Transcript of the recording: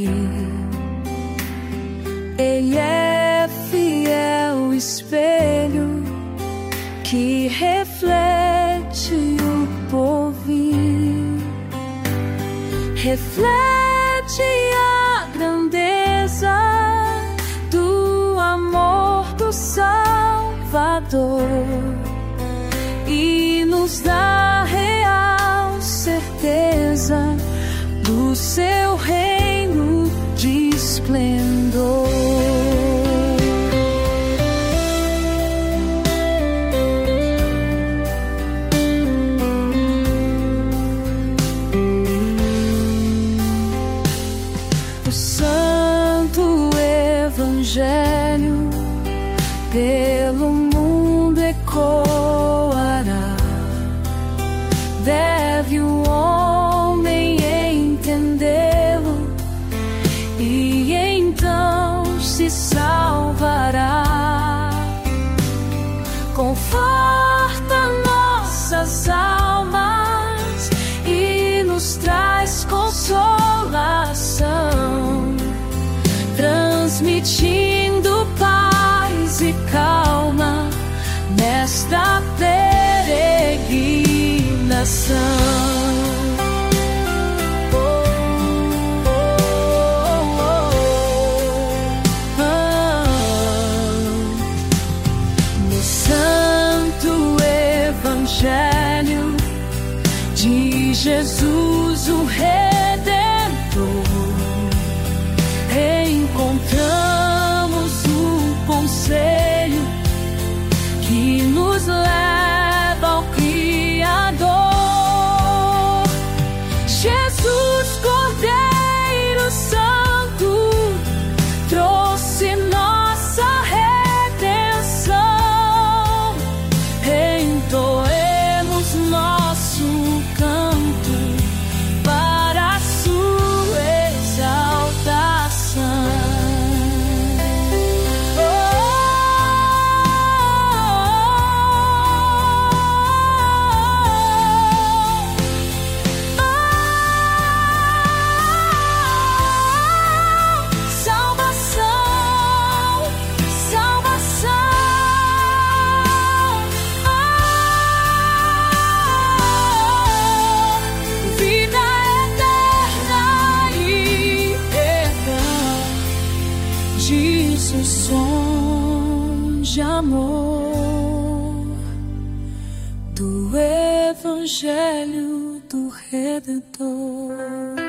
Ele é fiel espelho que reflete o porvir, reflete a grandeza do amor do Salvador e nos dá real certeza do seu reino de esplendor. O Santo Evangelho pelo mundo ecoará. Deve o homem entendê-lo e então se salvará. Conforta nossas almas e nos traz consolação, transmitindo paz e calma nesta peregrinação. No Santo Evangelho de Jesus o Redentor, encontramos o conselho que nos leva ao Criador. Jesus, Cordeiro Santo, trouxe nossa redenção. Entoemos nosso canto para a sua exaltação. Diz o som de amor do Evangelho do Redentor.